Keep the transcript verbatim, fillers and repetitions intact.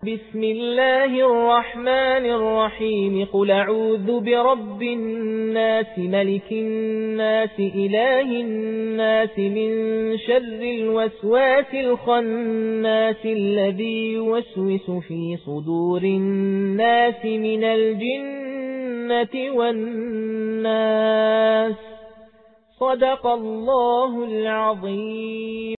بسم الله الرحمن الرحيم قل أعوذ برب الناس ملك الناس إله الناس من شر الوسواس الخناس الذي يوسوس في صدور الناس من الجنة والناس. صدق الله العظيم.